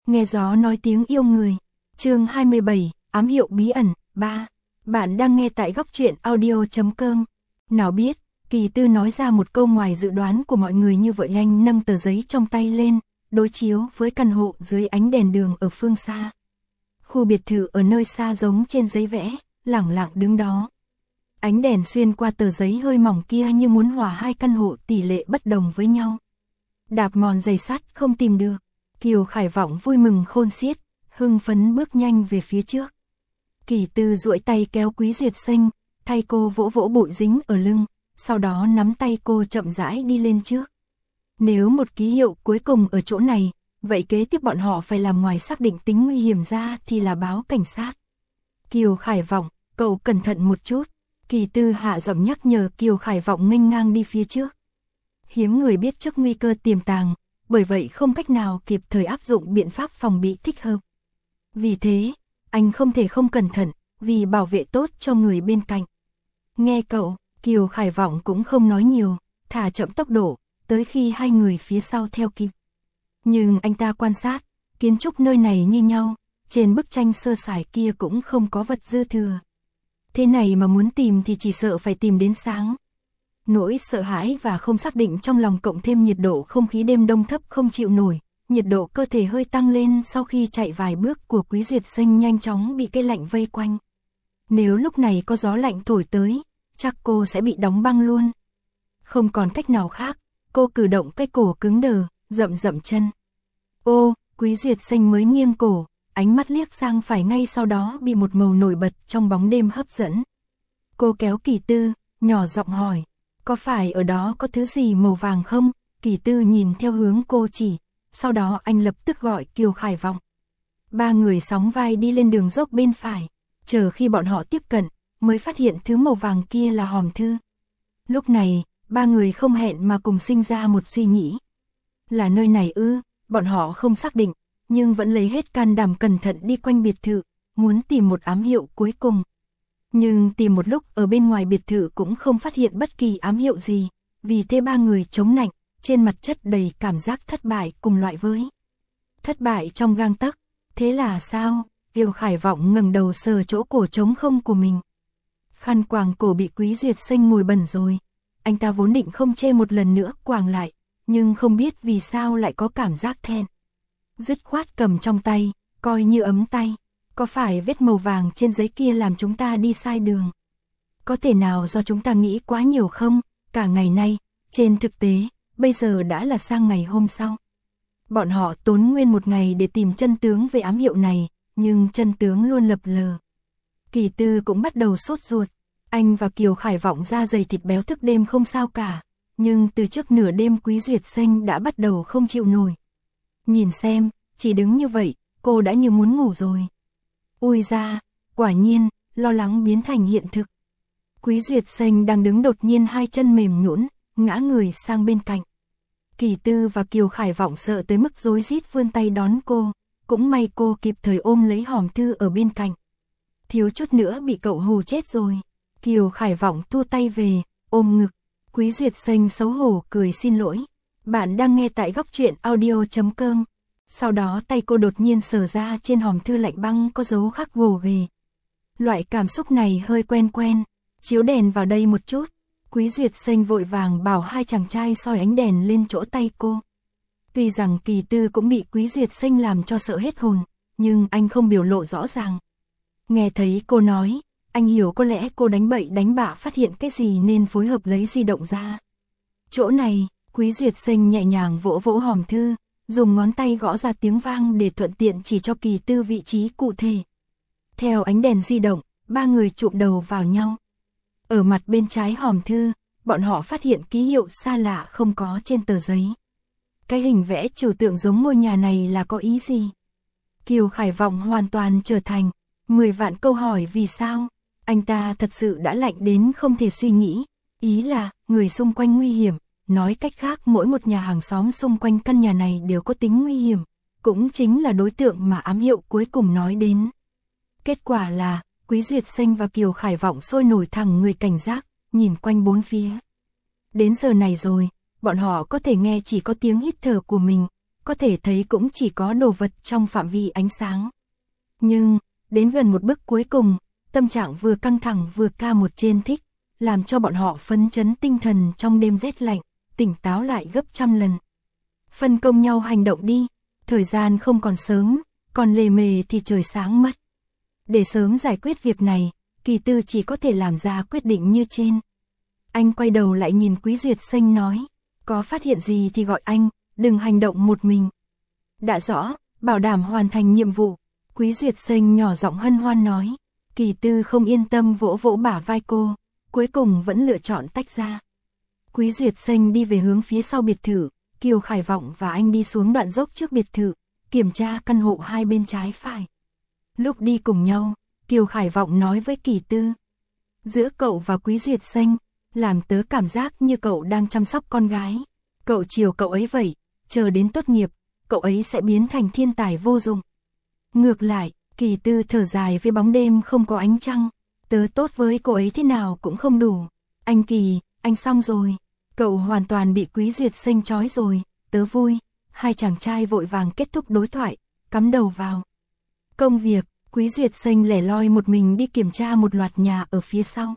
Nghe gió nói tiếng yêu người. Chương 27, ám hiệu bí ẩn, 3. Bạn đang nghe tại góc truyện audio.com. Nào biết, Kỳ Tư nói ra một câu ngoài dự đoán của mọi người như vậy. Anh nâng tờ giấy trong tay lên, đối chiếu với căn hộ dưới ánh đèn đường ở phương xa. Khu biệt thự ở nơi xa giống trên giấy vẽ, lẳng lặng đứng đó. Ánh đèn xuyên qua tờ giấy hơi mỏng kia như muốn hòa hai căn hộ tỷ lệ bất đồng với nhau. Đạp mòn giày sắt không tìm được, Kiều Khải Vọng vui mừng khôn xiết, hưng phấn bước nhanh về phía trước. Kỳ Tư duỗi tay kéo Quý Duyệt Sinh, thay cô vỗ vỗ bụi dính ở lưng, sau đó nắm tay cô chậm rãi đi lên trước. Nếu một ký hiệu cuối cùng ở chỗ này, vậy kế tiếp bọn họ phải làm ngoài xác định tính nguy hiểm ra thì là báo cảnh sát. Kiều Khải Vọng, cậu cẩn thận một chút. Kỳ Tư hạ giọng nhắc nhở. Kiều Khải Vọng nghênh ngang đi phía trước. Hiếm người biết trước nguy cơ tiềm tàng, bởi vậy không cách nào kịp thời áp dụng biện pháp phòng bị thích hợp. Vì thế, anh không thể không cẩn thận, vì bảo vệ tốt cho người bên cạnh. Nghe cậu, Kiều Khải Vọng cũng không nói nhiều, thả chậm tốc độ, tới khi hai người phía sau theo kịp. Nhưng anh ta quan sát, kiến trúc nơi này như nhau, trên bức tranh sơ sài kia cũng không có vật dư thừa. Thế này mà muốn tìm thì chỉ sợ phải tìm đến sáng. Nỗi sợ hãi và không xác định trong lòng cộng thêm nhiệt độ không khí đêm đông thấp không chịu nổi, nhiệt độ cơ thể hơi tăng lên sau khi chạy vài bước của Quý Duyệt Sinh nhanh chóng bị cái lạnh vây quanh. Nếu lúc này có gió lạnh thổi tới, chắc cô sẽ bị đóng băng luôn. Không còn cách nào khác, cô cử động cái cổ cứng đờ, dậm dậm chân. Ô, Quý Duyệt Sinh mới nghiêng cổ, ánh mắt liếc sang phải ngay sau đó bị một màu nổi bật trong bóng đêm hấp dẫn. Cô kéo Kỳ Tư, nhỏ giọng hỏi, có phải ở đó có thứ gì màu vàng không? Kỳ Tư nhìn theo hướng cô chỉ, sau đó anh lập tức gọi Kiều Khải Vọng. Ba người sóng vai đi lên đường dốc bên phải, chờ khi bọn họ tiếp cận, mới phát hiện thứ màu vàng kia là hòm thư. Lúc này, ba người không hẹn mà cùng sinh ra một suy nghĩ. Là nơi này ư? Bọn họ không xác định, nhưng vẫn lấy hết can đảm cẩn thận đi quanh biệt thự, muốn tìm một ám hiệu cuối cùng. Nhưng tìm một lúc ở bên ngoài biệt thự cũng không phát hiện bất kỳ ám hiệu gì, vì thế ba người chống nạnh, trên mặt chất đầy cảm giác thất bại cùng loại với. Thất bại trong gang tấc, thế là sao? Kiều Khải Vọng ngẩng đầu sờ chỗ cổ trống không của mình. Khăn quàng cổ bị Quý Duyệt Sinh ngồi bẩn rồi. Anh ta vốn định không chê một lần nữa quàng lại, nhưng không biết vì sao lại có cảm giác thẹn. Dứt khoát cầm trong tay, coi như ấm tay. Có phải vết màu vàng trên giấy kia làm chúng ta đi sai đường? Có thể nào do chúng ta nghĩ quá nhiều không? Cả ngày nay, trên thực tế, bây giờ đã là sang ngày hôm sau. Bọn họ tốn nguyên một ngày để tìm chân tướng về ám hiệu này, nhưng chân tướng luôn lập lờ. Kỳ Tư cũng bắt đầu sốt ruột. Anh và Kiều Khải Vọng da dày thịt béo thức đêm không sao cả, nhưng từ trước nửa đêm Quý Duyệt Sinh đã bắt đầu không chịu nổi. Nhìn xem, chỉ đứng như vậy, cô đã như muốn ngủ rồi. Ui da, quả nhiên, lo lắng biến thành hiện thực. Quý Duyệt Sinh đang đứng đột nhiên hai chân mềm nhũn, ngã người sang bên cạnh. Kỳ Tư và Kiều Khải Vọng sợ tới mức rối rít vươn tay đón cô, cũng may cô kịp thời ôm lấy hòm thư ở bên cạnh. Thiếu chút nữa bị cậu hù chết rồi. Kiều Khải Vọng thua tay về, ôm ngực. Quý Duyệt Sinh xấu hổ cười xin lỗi. Bạn đang nghe tại góc truyện audio.com. Sau đó tay cô đột nhiên sờ ra trên hòm thư lạnh băng có dấu khắc gồ ghề. Loại cảm xúc này hơi quen quen. Chiếu đèn vào đây một chút. Quý Duyệt Sinh vội vàng bảo hai chàng trai soi ánh đèn lên chỗ tay cô. Tuy rằng Kỳ Tư cũng bị Quý Duyệt Sinh làm cho sợ hết hồn, nhưng anh không biểu lộ rõ ràng. Nghe thấy cô nói, anh hiểu có lẽ cô đánh bậy đánh bạ phát hiện cái gì nên phối hợp lấy di động ra. Chỗ này, Quý Duyệt Sinh nhẹ nhàng vỗ vỗ hòm thư, dùng ngón tay gõ ra tiếng vang để thuận tiện chỉ cho Kỳ Tư vị trí cụ thể. Theo ánh đèn di động, ba người chụm đầu vào nhau. Ở mặt bên trái hòm thư, bọn họ phát hiện ký hiệu xa lạ không có trên tờ giấy. Cái hình vẽ trừu tượng giống ngôi nhà này là có ý gì? Kiều Khải Vọng hoàn toàn trở thành 10 vạn câu hỏi vì sao. Anh ta thật sự đã lạnh đến không thể suy nghĩ. Ý là, người xung quanh nguy hiểm. Nói cách khác mỗi một nhà hàng xóm xung quanh căn nhà này đều có tính nguy hiểm. Cũng chính là đối tượng mà ám hiệu cuối cùng nói đến. Kết quả là, Quý Duyệt Sinh và Kiều Khải Vọng sôi nổi thẳng người cảnh giác, nhìn quanh bốn phía. Đến giờ này rồi, bọn họ có thể nghe chỉ có tiếng hít thở của mình, có thể thấy cũng chỉ có đồ vật trong phạm vi ánh sáng. Nhưng, đến gần một bước cuối cùng, tâm trạng vừa căng thẳng vừa ca một trên thích, làm cho bọn họ phấn chấn tinh thần trong đêm rét lạnh, tỉnh táo lại gấp trăm lần. Phân công nhau hành động đi, thời gian không còn sớm, còn lề mề thì trời sáng mất. Để sớm giải quyết việc này, Kỳ Tư chỉ có thể làm ra quyết định như trên. Anh quay đầu lại nhìn Quý Duyệt Xanh nói, có phát hiện gì thì gọi anh, đừng hành động một mình. Đã rõ, bảo đảm hoàn thành nhiệm vụ. Quý Duyệt Xanh nhỏ giọng hân hoan nói. Kỳ Tư không yên tâm vỗ vỗ bả vai cô, cuối cùng vẫn lựa chọn tách ra. Quý Duyệt Xanh đi về hướng phía sau biệt thự, Kiều Khải Vọng và anh đi xuống đoạn dốc trước biệt thự, kiểm tra căn hộ hai bên trái phải. Lúc đi cùng nhau, Kiều Khải Vọng nói với Kỳ Tư. Giữa cậu và Quý Duyệt Xanh, làm tớ cảm giác như cậu đang chăm sóc con gái. Cậu chiều cậu ấy vậy, chờ đến tốt nghiệp, cậu ấy sẽ biến thành thiên tài vô dụng. Ngược lại, Kỳ Tư thở dài với bóng đêm không có ánh trăng. Tớ tốt với cô ấy thế nào cũng không đủ. Anh Kỳ, anh xong rồi. Cậu hoàn toàn bị Quý Duyệt Xanh trói rồi, tớ vui. Hai chàng trai vội vàng kết thúc đối thoại, cắm đầu vào công việc. Quý Duyệt Xanh lẻ loi một mình đi kiểm tra một loạt nhà ở phía sau.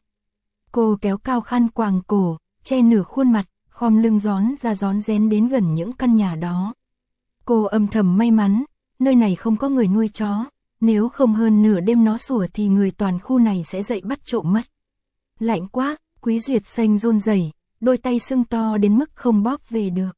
Cô kéo cao khăn quàng cổ, che nửa khuôn mặt, khom lưng rón ra rón rén đến gần những căn nhà đó. Cô âm thầm may mắn, nơi này không có người nuôi chó, nếu không hơn nửa đêm nó sủa thì người toàn khu này sẽ dậy bắt trộm mất. Lạnh quá, Quý Duyệt Xanh run rẩy, đôi tay sưng to đến mức không bóp về được.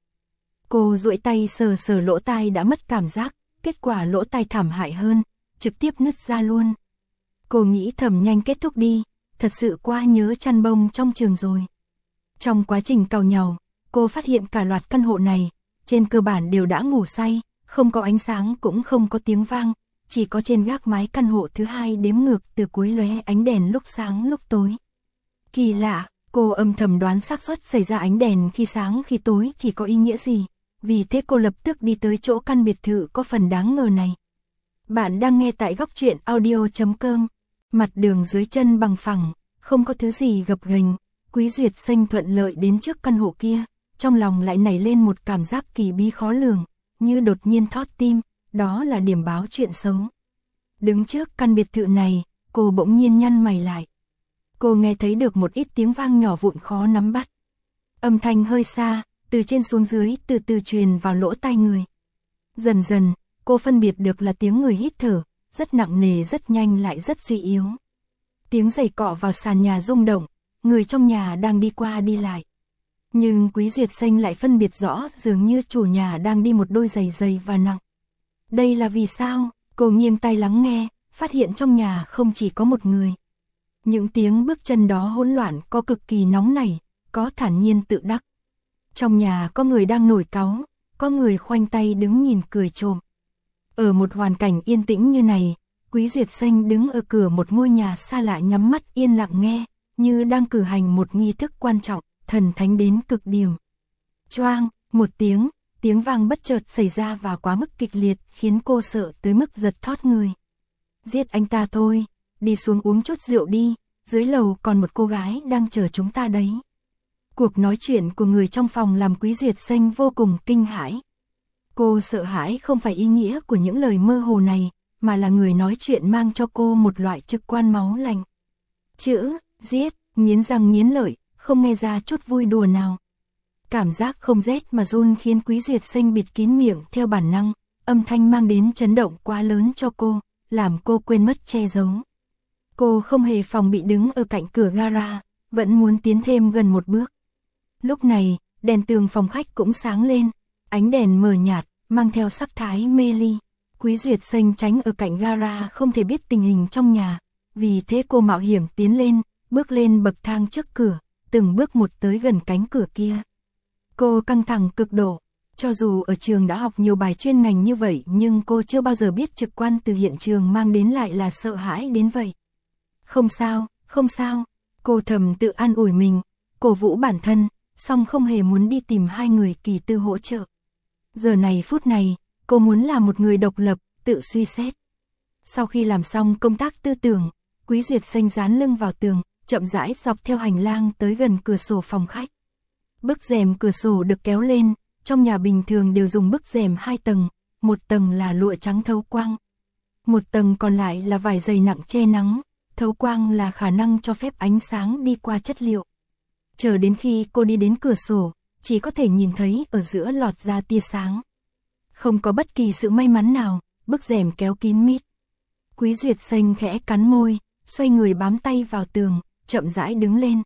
Cô duỗi tay sờ sờ lỗ tai đã mất cảm giác, kết quả lỗ tai thảm hại hơn, trực tiếp nứt ra luôn. Cô nghĩ thầm nhanh kết thúc đi, thật sự quá nhớ chăn bông trong trường rồi. Trong quá trình cào nhàu, cô phát hiện cả loạt căn hộ này, trên cơ bản đều đã ngủ say, không có ánh sáng cũng không có tiếng vang, chỉ có trên gác mái căn hộ thứ hai đếm ngược từ cuối lóe ánh đèn lúc sáng lúc tối. Kỳ lạ, cô âm thầm đoán xác suất xảy ra ánh đèn khi sáng khi tối thì có ý nghĩa gì, vì thế cô lập tức đi tới chỗ căn biệt thự có phần đáng ngờ này. Bạn đang nghe tại góc truyện audio.com. Mặt đường dưới chân bằng phẳng, không có thứ gì gập ghềnh. Quý Duyệt Xanh thuận lợi đến trước căn hộ kia, trong lòng lại nảy lên một cảm giác kỳ bí khó lường, như đột nhiên thót tim, đó là điểm báo chuyện xấu. Đứng trước căn biệt thự này, cô bỗng nhiên nhăn mày lại. Cô nghe thấy được một ít tiếng vang nhỏ vụn khó nắm bắt. Âm thanh hơi xa, từ trên xuống dưới từ từ truyền vào lỗ tai người. Dần dần, cô phân biệt được là tiếng người hít thở, rất nặng nề rất nhanh lại rất suy yếu. Tiếng giày cọ vào sàn nhà rung động, người trong nhà đang đi qua đi lại. Nhưng Quý Duyệt Xanh lại phân biệt rõ dường như chủ nhà đang đi một đôi giày dày và nặng. Đây là vì sao? Cô nghiêng tai lắng nghe, phát hiện trong nhà không chỉ có một người. Những tiếng bước chân đó hỗn loạn, có cực kỳ nóng nảy, có thản nhiên tự đắc. Trong nhà có người đang nổi cáu, có người khoanh tay đứng nhìn cười trộm. Ở một hoàn cảnh yên tĩnh như này, Quý Duyệt Xanh đứng ở cửa một ngôi nhà xa lạ nhắm mắt yên lặng nghe, như đang cử hành một nghi thức quan trọng, thần thánh đến cực điểm. Choang, một tiếng vang bất chợt xảy ra và quá mức kịch liệt khiến cô sợ tới mức giật thót người. Giết anh ta thôi, đi xuống uống chút rượu đi, dưới lầu còn một cô gái đang chờ chúng ta đấy. Cuộc nói chuyện của người trong phòng làm Quý Duyệt Xanh vô cùng kinh hãi. Cô sợ hãi không phải ý nghĩa của những lời mơ hồ này, mà là người nói chuyện mang cho cô một loại trực quan máu lạnh. Chữ, giết, nghiến răng nghiến lợi, không nghe ra chút vui đùa nào. Cảm giác không rét mà run khiến Quý Duyệt Xanh bịt kín miệng theo bản năng, âm thanh mang đến chấn động quá lớn cho cô, làm cô quên mất che giấu. Cô không hề phòng bị đứng ở cạnh cửa gara, vẫn muốn tiến thêm gần một bước. Lúc này, đèn tường phòng khách cũng sáng lên, ánh đèn mờ nhạt, mang theo sắc thái mê ly. Quý Duyệt Xanh tránh ở cạnh gara không thể biết tình hình trong nhà, vì thế cô mạo hiểm tiến lên, bước lên bậc thang trước cửa, từng bước một tới gần cánh cửa kia. Cô căng thẳng cực độ, cho dù ở trường đã học nhiều bài chuyên ngành như vậy nhưng cô chưa bao giờ biết trực quan từ hiện trường mang đến lại là sợ hãi đến vậy. Không sao, không sao, cô thầm tự an ủi mình, cổ vũ bản thân, song không hề muốn đi tìm hai người Kỳ Tư hỗ trợ. Giờ này phút này, cô muốn là một người độc lập, tự suy xét. Sau khi làm xong công tác tư tưởng, Quý Duyệt Xanh dán lưng vào tường, chậm rãi dọc theo hành lang tới gần cửa sổ phòng khách. Bức rèm cửa sổ được kéo lên, trong nhà bình thường đều dùng bức rèm 2 tầng, một tầng là lụa trắng thấu quang. Một tầng còn lại là vải dày nặng che nắng, thấu quang là khả năng cho phép ánh sáng đi qua chất liệu. Chờ đến khi cô đi đến cửa sổ, chỉ có thể nhìn thấy ở giữa lọt ra tia sáng. Không có bất kỳ sự may mắn nào, bức rèm kéo kín mít. Quý Duyệt Xanh khẽ cắn môi, xoay người bám tay vào tường, chậm rãi đứng lên.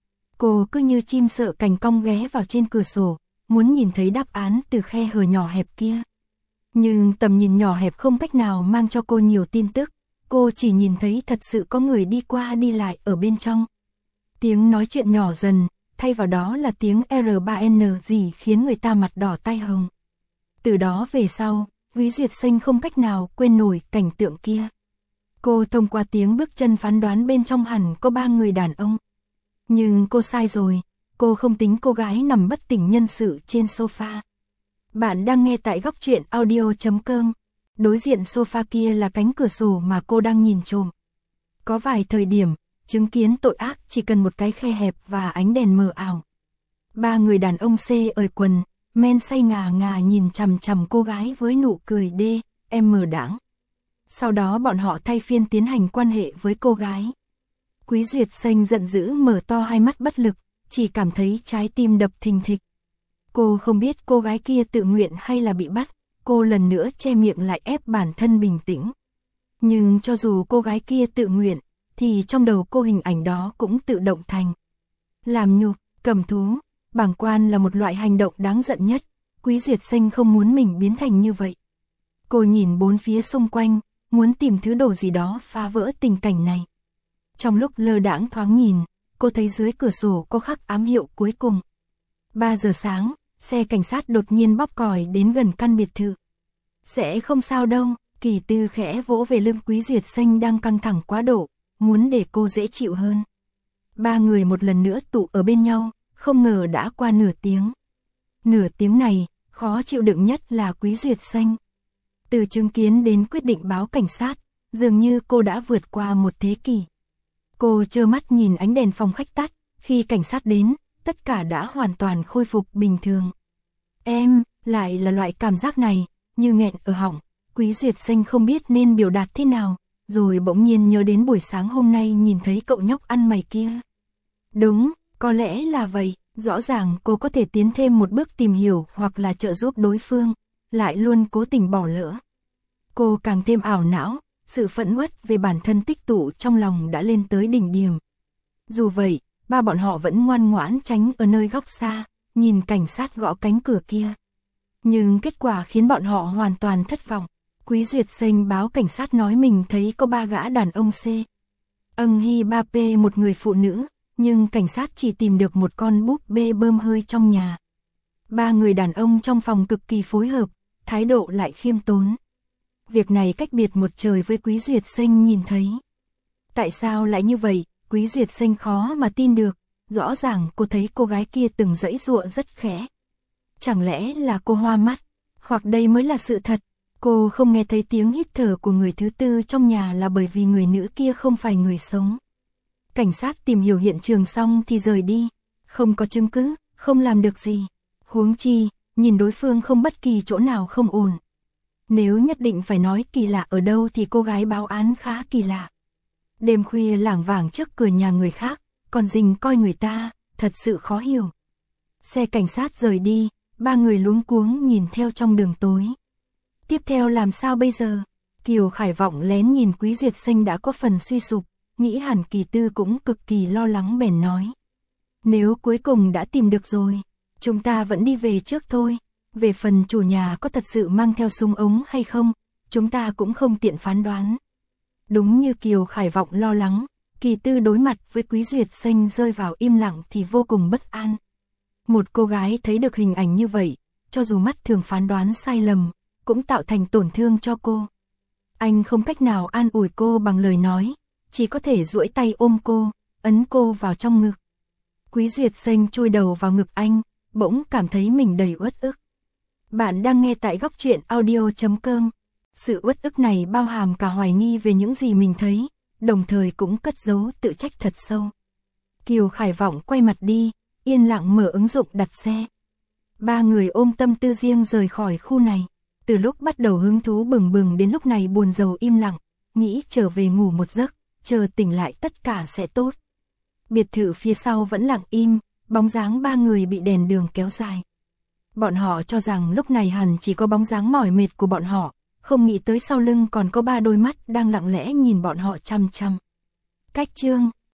Cô cứ như chim sợ cành cong ghé vào trên cửa sổ, muốn nhìn thấy đáp án từ khe hở nhỏ hẹp kia. Nhưng tầm nhìn nhỏ hẹp không cách nào mang cho cô nhiều tin tức, cô chỉ nhìn thấy thật sự có người đi qua đi lại ở bên trong. Tiếng nói chuyện nhỏ dần, thay vào đó là tiếng R3N gì khiến người ta mặt đỏ tai hồng. Từ đó về sau, Quý Duyệt Xanh không cách nào quên nổi cảnh tượng kia. Cô thông qua tiếng bước chân phán đoán bên trong hẳn có 3 người đàn ông. Nhưng cô sai rồi, cô không tính cô gái nằm bất tỉnh nhân sự trên sofa. Bạn đang nghe tại góc truyện audio.com. Đối diện sofa kia là cánh cửa sổ mà cô đang nhìn trộm. Có vài thời điểm, chứng kiến tội ác chỉ cần một cái khe hẹp và ánh đèn mờ ảo. 3 người đàn ông ởi quần, men say ngà ngà nhìn chằm chằm cô gái với nụ cười đãng. Sau đó bọn họ thay phiên tiến hành quan hệ với cô gái. Quý Duyệt Xanh giận dữ mở to hai mắt bất lực, chỉ cảm thấy trái tim đập thình thịch. Cô không biết cô gái kia tự nguyện hay là bị bắt, cô lần nữa che miệng lại ép bản thân bình tĩnh. Nhưng cho dù cô gái kia tự nguyện, thì trong đầu cô hình ảnh đó cũng tự động thành. Làm nhục, cầm thú, bàng quan là một loại hành động đáng giận nhất, Quý Duyệt Xanh không muốn mình biến thành như vậy. Cô nhìn bốn phía xung quanh, muốn tìm thứ đồ gì đó phá vỡ tình cảnh này. Trong lúc lơ đãng thoáng nhìn, cô thấy dưới cửa sổ có khắc ám hiệu cuối cùng. 3 giờ sáng, xe cảnh sát đột nhiên bóp còi đến gần căn biệt thự. Sẽ không sao đâu, Kỳ Tư khẽ vỗ về lưng Quý Duyệt Xanh đang căng thẳng quá độ, muốn để cô dễ chịu hơn. 3 người một lần nữa tụ ở bên nhau, không ngờ đã qua nửa tiếng. Nửa tiếng này, khó chịu đựng nhất là Quý Duyệt Xanh. Từ chứng kiến đến quyết định báo cảnh sát, dường như cô đã vượt qua một thế kỷ. Cô trơ mắt nhìn ánh đèn phòng khách tắt, khi cảnh sát đến, tất cả đã hoàn toàn khôi phục bình thường. Em, lại là loại cảm giác này, như nghẹn ở họng, Quý Duyệt Xanh không biết nên biểu đạt thế nào, rồi bỗng nhiên nhớ đến buổi sáng hôm nay nhìn thấy cậu nhóc ăn mày kia. Đúng, có lẽ là vậy, rõ ràng cô có thể tiến thêm một bước tìm hiểu hoặc là trợ giúp đối phương, lại luôn cố tình bỏ lỡ. Cô càng thêm ảo não, sự phẫn uất về bản thân tích tụ trong lòng đã lên tới đỉnh điểm. Dù vậy, ba bọn họ vẫn ngoan ngoãn tránh ở nơi góc xa, nhìn cảnh sát gõ cánh cửa kia. Nhưng kết quả khiến bọn họ hoàn toàn thất vọng. Quý Duyệt Xanh báo cảnh sát nói mình thấy có 3 gã đàn ông âng hi 3P một người phụ nữ, nhưng cảnh sát chỉ tìm được một con búp bê bơm hơi trong nhà. 3 người đàn ông trong phòng cực kỳ phối hợp, thái độ lại khiêm tốn. Việc này cách biệt một trời với Quý Duyệt Xanh nhìn thấy. Tại sao lại như vậy, Quý Duyệt Xanh khó mà tin được, rõ ràng cô thấy cô gái kia từng giãy giụa rất khẽ. Chẳng lẽ là cô hoa mắt, hoặc đây mới là sự thật, cô không nghe thấy tiếng hít thở của người thứ tư trong nhà là bởi vì người nữ kia không phải người sống. Cảnh sát tìm hiểu hiện trường xong thì rời đi, không có chứng cứ, không làm được gì. Huống chi, nhìn đối phương không bất kỳ chỗ nào không ổn. Nếu nhất định phải nói kỳ lạ ở đâu thì cô gái báo án khá kỳ lạ. Đêm khuya lảng vảng trước cửa nhà người khác, còn rình coi người ta, thật sự khó hiểu. Xe cảnh sát rời đi, 3 người luống cuống nhìn theo trong đường tối. Tiếp theo làm sao bây giờ? Kiều Khải Vọng lén nhìn Quý Duyệt Xanh đã có phần suy sụp, nghĩ hẳn Kỳ Tư cũng cực kỳ lo lắng bèn nói. Nếu cuối cùng đã tìm được rồi, chúng ta vẫn đi về trước thôi. Về phần chủ nhà có thật sự mang theo súng ống hay không, chúng ta cũng không tiện phán đoán. Đúng như Kiều Khải Vọng lo lắng, Kỳ Tư đối mặt với Quý Duyệt Xanh rơi vào im lặng thì vô cùng bất an. Một cô gái thấy được hình ảnh như vậy, cho dù mắt thường phán đoán sai lầm, cũng tạo thành tổn thương cho cô. Anh không cách nào an ủi cô bằng lời nói, chỉ có thể duỗi tay ôm cô, ấn cô vào trong ngực. Quý Duyệt Xanh chui đầu vào ngực anh, bỗng cảm thấy mình đầy uất ức. Bạn đang nghe tại góc truyện audio.com. Sự uất ức này bao hàm cả hoài nghi về những gì mình thấy, đồng thời cũng cất giấu tự trách thật sâu. Kiều Khải Vọng quay mặt đi, yên lặng mở ứng dụng đặt xe. Ba người ôm tâm tư riêng rời khỏi khu này. Từ lúc bắt đầu hứng thú bừng bừng đến lúc này buồn rầu im lặng, nghĩ trở về ngủ một giấc, chờ tỉnh lại tất cả sẽ tốt. Biệt thự phía sau vẫn lặng im, bóng dáng ba người bị đèn đường kéo dài. Bọn họ cho rằng lúc này hẳn chỉ có bóng dáng mỏi mệt của bọn họ, không nghĩ tới sau lưng còn có ba đôi mắt đang lặng lẽ nhìn bọn họ chăm chăm. Cách chương